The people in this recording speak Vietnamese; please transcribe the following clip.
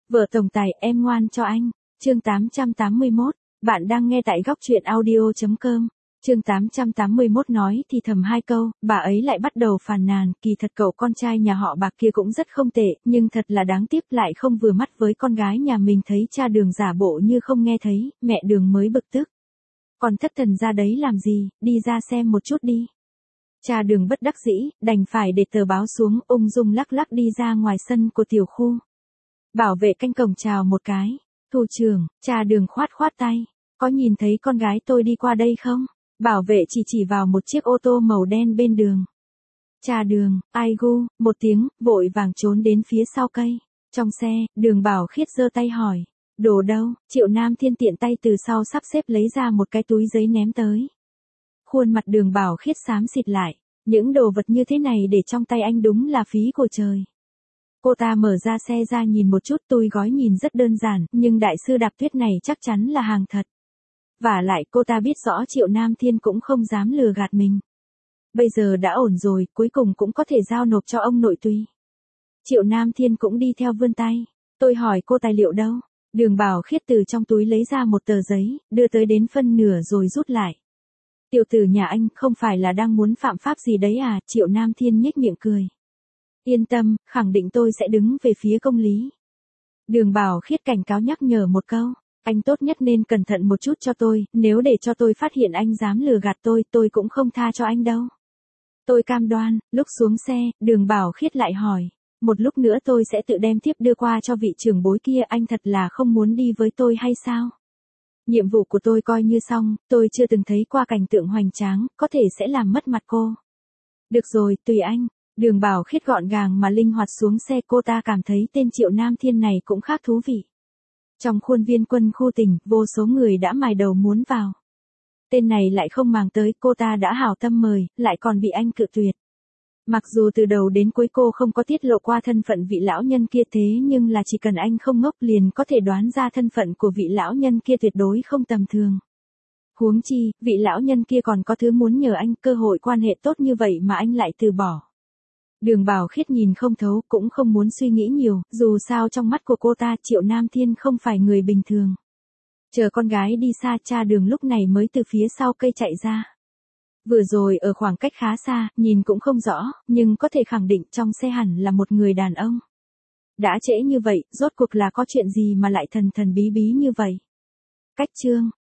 Vợ tổng tài em ngoan cho anh. Chương 881, bạn đang nghe tại góc truyện audio.com. Chương 881 nói thì thầm hai câu, bà ấy lại bắt đầu phàn nàn, kỳ thật cậu con trai nhà họ Bạc kia cũng rất không tệ, nhưng thật là đáng tiếc lại không vừa mắt với con gái nhà mình, thấy cha Đường giả bộ như không nghe thấy, mẹ Đường mới bực tức. Còn thất thần ra đấy làm gì, đi ra xem một chút đi. Cha Đường bất đắc dĩ, đành phải để tờ báo xuống, ung dung lắc lắc đi ra ngoài sân của tiểu khu. Bảo vệ canh cổng chào một cái. Thủ trưởng, cha Đường khoát khoát tay. Có nhìn thấy con gái tôi đi qua đây không? Bảo vệ chỉ vào một chiếc ô tô màu đen bên đường. Cha Đường, ai gu, một tiếng, vội vàng trốn đến phía sau cây. Trong xe, Đường Bảo Khiết giơ tay hỏi. Đồ đâu? Triệu Nam Thiên tiện tay từ sau sắp xếp lấy ra một cái túi giấy ném tới. Khuôn mặt Đường Bảo Khiết xám xịt lại. Những đồ vật như thế này để trong tay anh đúng là phí của trời. Cô ta mở ra xe ra nhìn một chút, túi gói nhìn rất đơn giản, nhưng đại sư Đạp Tuyết này chắc chắn là hàng thật. Vả lại cô ta biết rõ Triệu Nam Thiên cũng không dám lừa gạt mình. Bây giờ đã ổn rồi, cuối cùng cũng có thể giao nộp cho ông nội tùy. Triệu Nam Thiên cũng đi theo vươn tay. Tôi hỏi cô tài liệu đâu? Đường Bảo Khiết từ trong túi lấy ra một tờ giấy, đưa tới đến phân nửa rồi rút lại. Tiểu tử nhà anh không phải là đang muốn phạm pháp gì đấy à? Triệu Nam Thiên nhếch miệng cười. Yên tâm, khẳng định tôi sẽ đứng về phía công lý. Đường Bảo Khiết cảnh cáo nhắc nhở một câu. Anh tốt nhất nên cẩn thận một chút cho tôi, nếu để cho tôi phát hiện anh dám lừa gạt tôi cũng không tha cho anh đâu. Tôi cam đoan. Lúc xuống xe, Đường Bảo Khiết lại hỏi. Một lúc nữa tôi sẽ tự đem thiếp đưa qua cho vị trưởng bối kia, anh thật là không muốn đi với tôi hay sao? Nhiệm vụ của tôi coi như xong, tôi chưa từng thấy qua cảnh tượng hoành tráng, có thể sẽ làm mất mặt cô. Được rồi, tùy anh. Đường Bảo Khiết gọn gàng mà linh hoạt xuống xe, cô ta cảm thấy tên Triệu Nam Thiên này cũng khác thú vị. Trong khuôn viên quân khu tỉnh, vô số người đã mài đầu muốn vào. Tên này lại không màng tới, cô ta đã hảo tâm mời, lại còn bị anh cự tuyệt. Mặc dù từ đầu đến cuối cô không có tiết lộ qua thân phận vị lão nhân kia, thế nhưng là chỉ cần anh không ngốc liền có thể đoán ra thân phận của vị lão nhân kia tuyệt đối không tầm thường. Huống chi, vị lão nhân kia còn có thứ muốn nhờ anh, cơ hội quan hệ tốt như vậy mà anh lại từ bỏ. Đường Bảo Khiết nhìn không thấu, cũng không muốn suy nghĩ nhiều, dù sao trong mắt của cô ta Triệu Nam Thiên không phải người bình thường. Chờ con gái đi xa, cha Đường lúc này mới từ phía sau cây chạy ra. Vừa rồi ở khoảng cách khá xa, nhìn cũng không rõ, nhưng có thể khẳng định trong xe hẳn là một người đàn ông. Đã trễ như vậy, rốt cuộc là có chuyện gì mà lại thần thần bí bí như vậy? Cách chương.